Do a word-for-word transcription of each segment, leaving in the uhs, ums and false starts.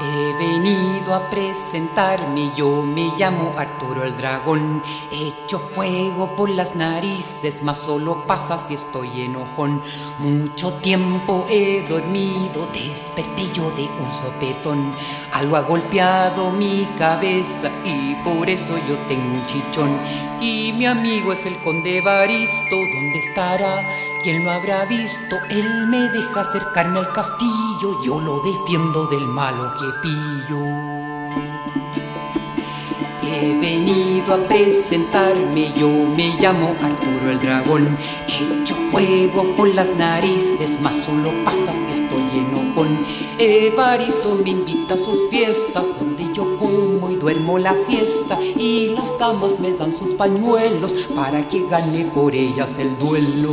He venido a presentarme, yo me llamo Arturo el Dragón. Echo fuego por las narices, mas solo pasa si estoy enojón. Mucho tiempo he dormido, desperté yo de un sopetón. Algo ha golpeado mi cabeza y por eso yo tengo un chichón. Y mi amigo es el conde Evaristo, ¿dónde estará? ¿Quién lo habrá visto? Él me deja acercarme al castillo, yo lo defiendo del malo que pillo. He venido a presentarme, yo me llamo Arturo el Dragón. Echo fuego por las narices, mas solo pasa si estoy enojón. Evaristo me invita a sus fiestas, donde yo como y duermo la siesta, y las damas me dan sus pañuelos para que gane por ellas el duelo.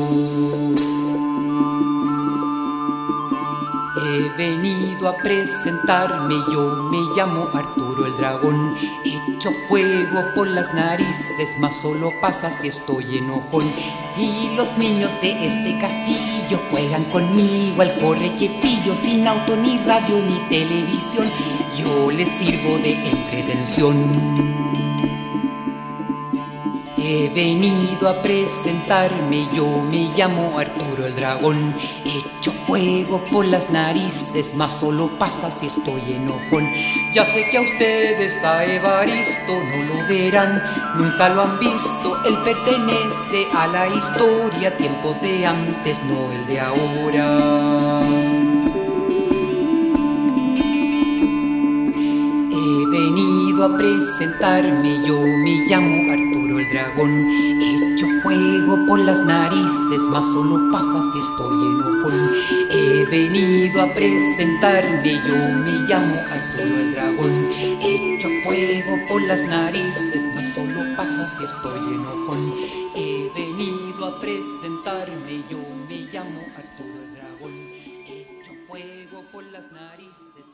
He venido a presentarme, yo me llamo Arturo el Dragón. Echo fuego por las narices, mas solo pasa si estoy enojón. Y los niños de este castillo juegan conmigo al corre que pillo, sin auto, ni radio, ni televisión. Yo les sirvo de entretención. He venido a presentarme, yo me llamo Arturo el Dragón. Echo fuego por las narices, mas solo pasa si estoy enojón. Ya sé que a ustedes, a Evaristo, no lo verán, nunca lo han visto. Él pertenece a la historia, tiempos de antes, no el de ahora. He venido a presentarme, yo me llamo Arturo el Dragón. Echo fuego por las narices, mas solo pasa si estoy enojón. He venido a presentarme, yo me llamo Arturo el Dragón. Echo fuego por las narices, mas solo pasa si estoy enojón. He venido a presentarme, yo me llamo Arturo el Dragón. Echo fuego por las narices.